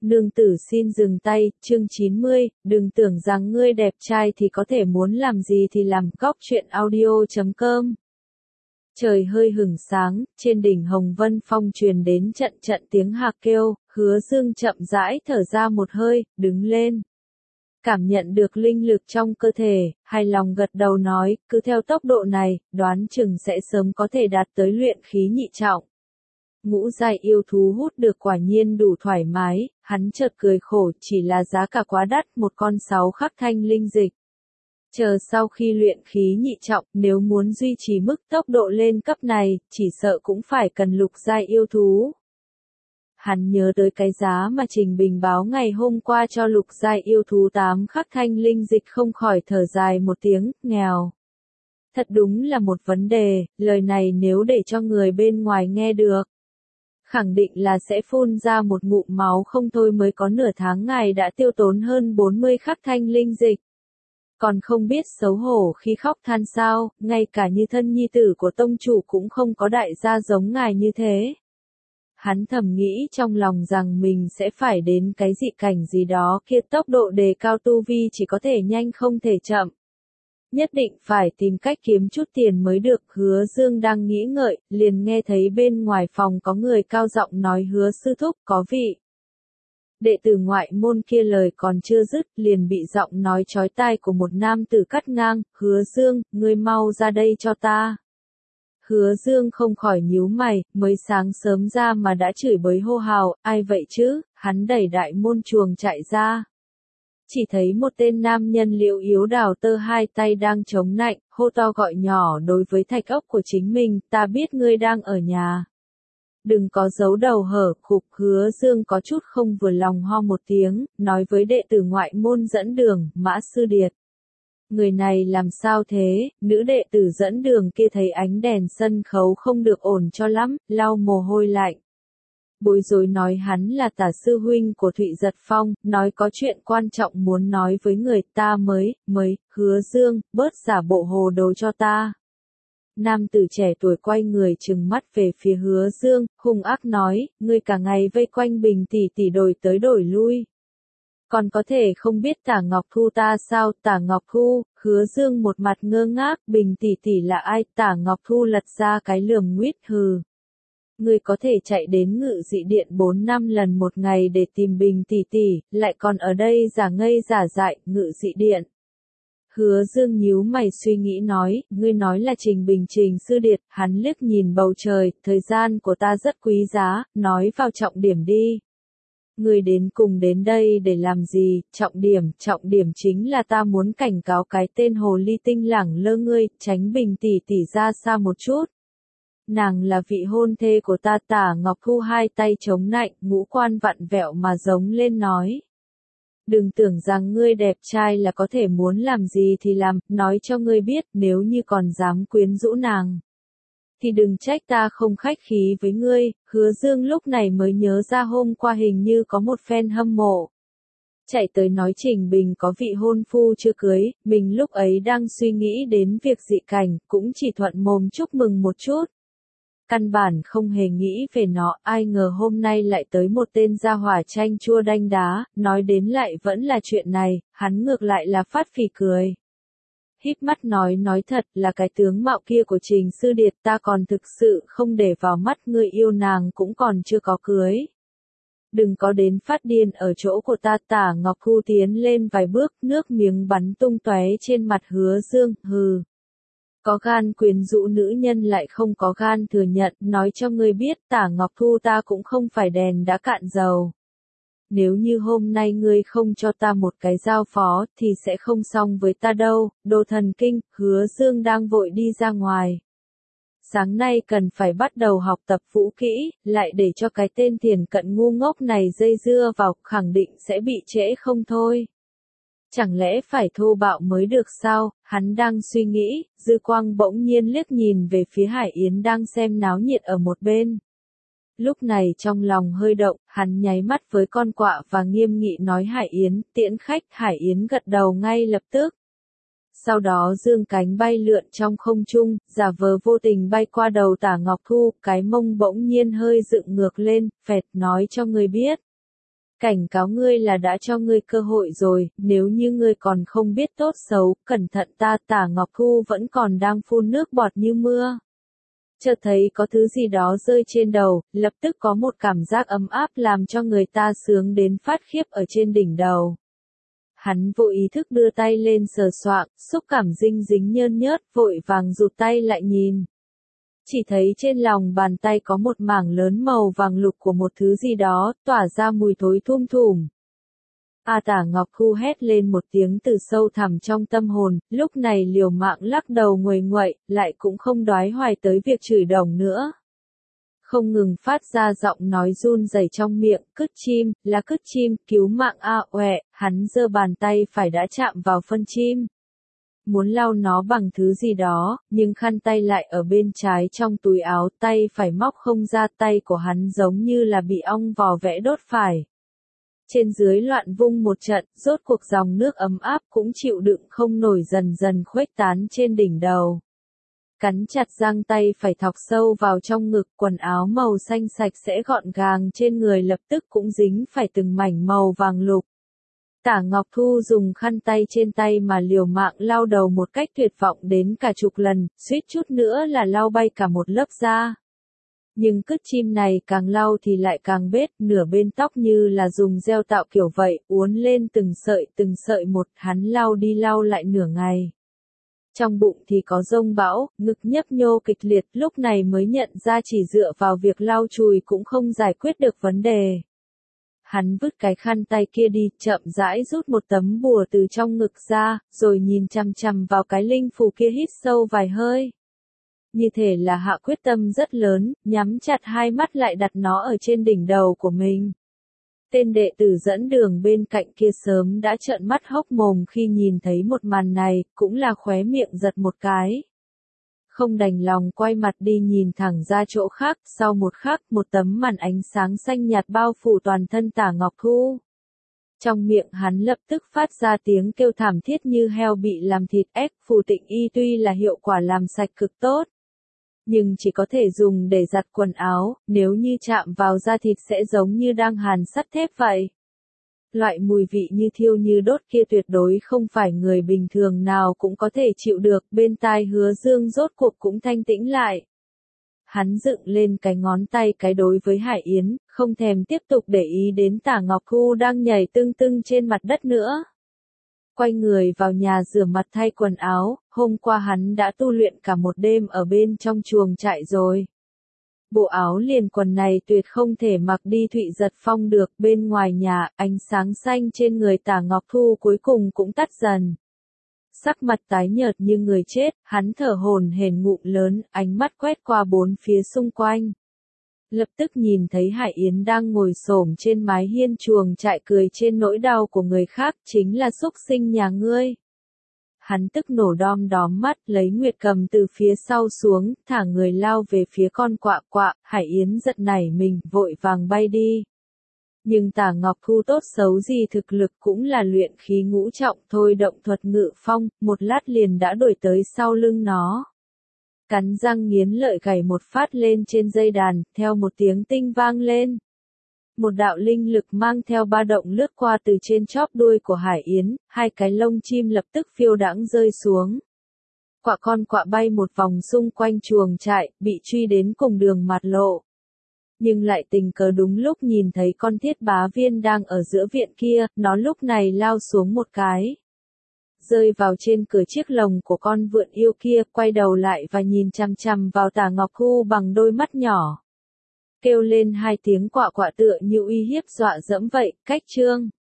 Nương tử xin dừng tay, chương 90, đừng tưởng rằng ngươi đẹp trai thì có thể muốn làm gì thì làm. Góc truyện audio.com. Trời hơi hửng sáng, trên đỉnh Hồng Vân Phong truyền đến trận trận tiếng hạc kêu, Hứa Dương chậm rãi thở ra một hơi, đứng lên. Cảm nhận được linh lực trong cơ thể, hài lòng gật đầu nói, cứ theo tốc độ này, đoán chừng sẽ sớm có thể đạt tới luyện khí nhị trọng. Ngũ giai yêu thú hút được quả nhiên đủ thoải mái, hắn chợt cười khổ, chỉ là giá cả quá đắt, một con 6 khắc thanh linh dịch. Chờ sau khi luyện khí nhị trọng, nếu muốn duy trì mức tốc độ lên cấp này, chỉ sợ cũng phải cần lục giai yêu thú. Hắn nhớ tới cái giá mà Trình Bình báo ngày hôm qua cho lục giai yêu thú 8 khắc thanh linh dịch, không khỏi thở dài một tiếng, nghèo. Thật đúng là một vấn đề, lời này nếu để cho người bên ngoài nghe được, khẳng định là sẽ phun ra một ngụm máu không thôi. Mới có nửa tháng ngài đã tiêu tốn hơn 40 khắc thanh linh dịch. Còn không biết xấu hổ khi khóc than sao, ngay cả như thân nhi tử của tông chủ cũng không có đại gia giống ngài như thế. Hắn thầm nghĩ trong lòng rằng mình sẽ phải đến cái dị cảnh gì đó kia, tốc độ đề cao tu vi chỉ có thể nhanh không thể chậm. Nhất định phải tìm cách kiếm chút tiền mới được. Hứa Dương đang nghĩ ngợi, liền nghe thấy bên ngoài phòng có người cao giọng nói, Hứa sư thúc, có vị đệ tử ngoại môn kia lời còn chưa dứt, liền bị giọng nói chói tai của một nam tử cắt ngang, Hứa Dương, ngươi mau ra đây cho ta. Hứa Dương không khỏi nhíu mày, mới sáng sớm ra mà đã chửi bới hô hào, ai vậy chứ, hắn đẩy đại môn chuồng chạy ra. Chỉ thấy một tên nam nhân liễu yếu đào tơ hai tay đang chống nạnh, hô to gọi nhỏ đối với thạch ốc của chính mình, ta biết ngươi đang ở nhà. Đừng có giấu đầu hở khục. Hứa Dương có chút không vừa lòng ho một tiếng, nói với đệ tử ngoại môn dẫn đường, Mã Sư Điệt. Người này làm sao thế? Nữ đệ tử dẫn đường kia thấy ánh đèn sân khấu không được ổn cho lắm, lau mồ hôi lạnh. Bối rối nói hắn là Tả sư huynh của Thụy Giật Phong, nói có chuyện quan trọng muốn nói với người ta mới, Hứa Dương, bớt giả bộ hồ đồ cho ta. Nam tử trẻ tuổi quay người trừng mắt về phía Hứa Dương, hung ác nói, ngươi cả ngày vây quanh Bình tỷ tỷ đổi tới đổi lui. Còn có thể không biết Tả Ngọc Thu ta sao? Tả Ngọc Thu? Hứa Dương một mặt ngơ ngác, Bình tỷ tỷ là ai? Tả Ngọc Thu lật ra cái lườm nguyết, hừ. Ngươi có thể chạy đến Ngự Dị Điện 4-5 lần một ngày để tìm Bình tỷ tỷ, lại còn ở đây giả ngây giả dại, Ngự Dị Điện. Hứa Dương nhíu mày suy nghĩ nói, ngươi nói là Trình Bình Trình sư điệt. Hắn liếc nhìn bầu trời, thời gian của ta rất quý giá, nói vào trọng điểm đi. Ngươi đến cùng đến đây để làm gì? Trọng điểm chính là ta muốn cảnh cáo cái tên hồ ly tinh lẳng lơ ngươi, tránh Bình tỷ tỷ ra xa một chút. Nàng là vị hôn thê của ta. Tả Ngọc Thu hai tay chống nạnh, ngũ quan vặn vẹo mà giống lên nói. Đừng tưởng rằng ngươi đẹp trai là có thể muốn làm gì thì làm, nói cho ngươi biết, nếu như còn dám quyến rũ nàng, thì đừng trách ta không khách khí với ngươi. Hứa Dương lúc này mới nhớ ra hôm qua hình như có một fan hâm mộ chạy tới nói Trình Bình có vị hôn phu chưa cưới, mình lúc ấy đang suy nghĩ đến việc dị cảnh, cũng chỉ thuận mồm chúc mừng một chút. Căn bản không hề nghĩ về nó, ai ngờ hôm nay lại tới một tên gia hỏa chanh chua đanh đá, nói đến lại vẫn là chuyện này, hắn ngược lại là phát phì cười. Híp mắt nói thật là cái tướng mạo kia của Trình sư điệt ta còn thực sự không để vào mắt, người yêu nàng cũng còn chưa có cưới. Đừng có đến phát điên ở chỗ của ta. Tả Ngọc Thu tiến lên vài bước, nước miếng bắn tung tóe trên mặt Hứa Dương, hừ. Có gan quyến rũ nữ nhân lại không có gan thừa nhận, nói cho ngươi biết Tả Ngọc Thu ta cũng không phải đèn đã cạn dầu. Nếu như hôm nay ngươi không cho ta một cái giao phó thì sẽ không xong với ta đâu. Đồ thần kinh. Hứa Dương đang vội đi ra ngoài. Sáng nay cần phải bắt đầu học tập vũ kỹ, lại để cho cái tên Thiền Cận ngu ngốc này dây dưa vào, khẳng định sẽ bị trễ không thôi. Chẳng lẽ phải thô bạo mới được sao? Hắn đang suy nghĩ, dư quang bỗng nhiên liếc nhìn về phía Hải Yến đang xem náo nhiệt ở một bên. Lúc này trong lòng hơi động, hắn nháy mắt với con quạ và nghiêm nghị nói Hải Yến, tiễn khách. Hải Yến gật đầu ngay lập tức. Sau đó dương cánh bay lượn trong không trung, giả vờ vô tình bay qua đầu Tả Ngọc Thu, cái mông bỗng nhiên hơi dựng ngược lên, phẹt, nói cho người biết. Cảnh cáo ngươi là đã cho ngươi cơ hội rồi, nếu như ngươi còn không biết tốt xấu, cẩn thận ta. Tả Ngọc Thu vẫn còn đang phun nước bọt như mưa. Chợt thấy có thứ gì đó rơi trên đầu, lập tức có một cảm giác ấm áp làm cho người ta sướng đến phát khiếp ở trên đỉnh đầu. Hắn vô ý thức đưa tay lên sờ soạng, xúc cảm dinh dính nhơn nhớt, vội vàng rụt tay lại nhìn. Chỉ thấy trên lòng bàn tay có một mảng lớn màu vàng lục của một thứ gì đó, tỏa ra mùi thối thum thủm. Tả Ngọc Thu hét lên một tiếng từ sâu thẳm trong tâm hồn, lúc này liều mạng lắc đầu nguầy nguậy, lại cũng không đoái hoài tới việc chửi đồng nữa. Không ngừng phát ra giọng nói run rẩy trong miệng, cứt chim, là cứt chim, cứu mạng oẹ, hắn giơ bàn tay phải đã chạm vào phân chim. Muốn lau nó bằng thứ gì đó, nhưng khăn tay lại ở bên trái trong túi áo, tay phải móc không ra, tay của hắn giống như là bị ong vò vẽ đốt phải. Trên dưới loạn vung một trận, rốt cuộc dòng nước ấm áp cũng chịu đựng không nổi dần dần khuếch tán trên đỉnh đầu. Cắn chặt răng tay phải thọc sâu vào trong ngực, quần áo màu xanh sạch sẽ gọn gàng trên người lập tức cũng dính phải từng mảnh màu vàng lục. Tả Ngọc Thu dùng khăn tay trên tay mà liều mạng lau đầu một cách tuyệt vọng đến cả chục lần, suýt chút nữa là lau bay cả một lớp da. Nhưng cứt chim này càng lau thì lại càng bết, nửa bên tóc như là dùng gel tạo kiểu vậy, uốn lên từng sợi một, hắn lau đi lau lại nửa ngày. Trong bụng thì có dông bão, ngực nhấp nhô kịch liệt, lúc này mới nhận ra chỉ dựa vào việc lau chùi cũng không giải quyết được vấn đề. Hắn vứt cái khăn tay kia đi, chậm rãi rút một tấm bùa từ trong ngực ra, rồi nhìn chằm chằm vào cái linh phù kia hít sâu vài hơi. Như thể là hạ quyết tâm rất lớn, nhắm chặt hai mắt lại đặt nó ở trên đỉnh đầu của mình. Tên đệ tử dẫn đường bên cạnh kia sớm đã trợn mắt hốc mồm khi nhìn thấy một màn này, cũng là khóe miệng giật một cái. Không đành lòng quay mặt đi nhìn thẳng ra chỗ khác, sau một khắc một tấm màn ánh sáng xanh nhạt bao phủ toàn thân Tả Ngọc Thu. Trong miệng hắn lập tức phát ra tiếng kêu thảm thiết như heo bị làm thịt. Phù tịnh y tuy là hiệu quả làm sạch cực tốt, nhưng chỉ có thể dùng để giặt quần áo, nếu như chạm vào da thịt sẽ giống như đang hàn sắt thép vậy. Loại mùi vị như thiêu như đốt kia tuyệt đối không phải người bình thường nào cũng có thể chịu được, bên tai Hứa Dương rốt cuộc cũng thanh tĩnh lại. Hắn dựng lên cái ngón tay cái đối với Hải Yến, không thèm tiếp tục để ý đến Tả Ngọc Thu đang nhảy tưng tưng trên mặt đất nữa. Quay người vào nhà rửa mặt thay quần áo, hôm qua hắn đã tu luyện cả một đêm ở bên trong chuồng trại rồi. Bộ áo liền quần này tuyệt không thể mặc đi Thụy Giật Phong được. Bên ngoài nhà, ánh sáng xanh trên người Tả Ngọc Thu cuối cùng cũng tắt dần. Sắc mặt tái nhợt như người chết, hắn thở hổn hển ngụm lớn, ánh mắt quét qua bốn phía xung quanh. Lập tức nhìn thấy Hải Yến đang ngồi xổm trên mái hiên chuồng trại cười trên nỗi đau của người khác, chính là súc sinh nhà ngươi. Hắn tức nổ đom đóm mắt, lấy Nguyệt Cầm từ phía sau xuống, thả người lao về phía con quạ quạ. Hải Yến giật nảy mình, vội vàng bay đi. Nhưng Tả Ngọc Thu tốt xấu gì thực lực cũng là luyện khí ngũ trọng thôi, động thuật ngự phong, một lát liền đã đuổi tới sau lưng nó. Cắn răng nghiến lợi gảy một phát lên trên dây đàn, theo một tiếng tinh vang lên. Một đạo linh lực mang theo ba động lướt qua từ trên chóp đuôi của Hải Yến, hai cái lông chim lập tức phiêu đãng rơi xuống. Con quạ bay một vòng xung quanh chuồng trại, bị truy đến cùng đường mạt lộ. Nhưng lại tình cờ đúng lúc nhìn thấy con Thiết Bá Viên đang ở giữa viện kia, nó lúc này lao xuống một cái. Rơi vào trên cửa chiếc lồng của con vượn yêu kia, quay đầu lại và nhìn chằm chằm vào Tả Ngọc Thu bằng đôi mắt nhỏ. Kêu lên hai tiếng quạ quạ tựa như uy hiếp dọa dẫm vậy. Cách chương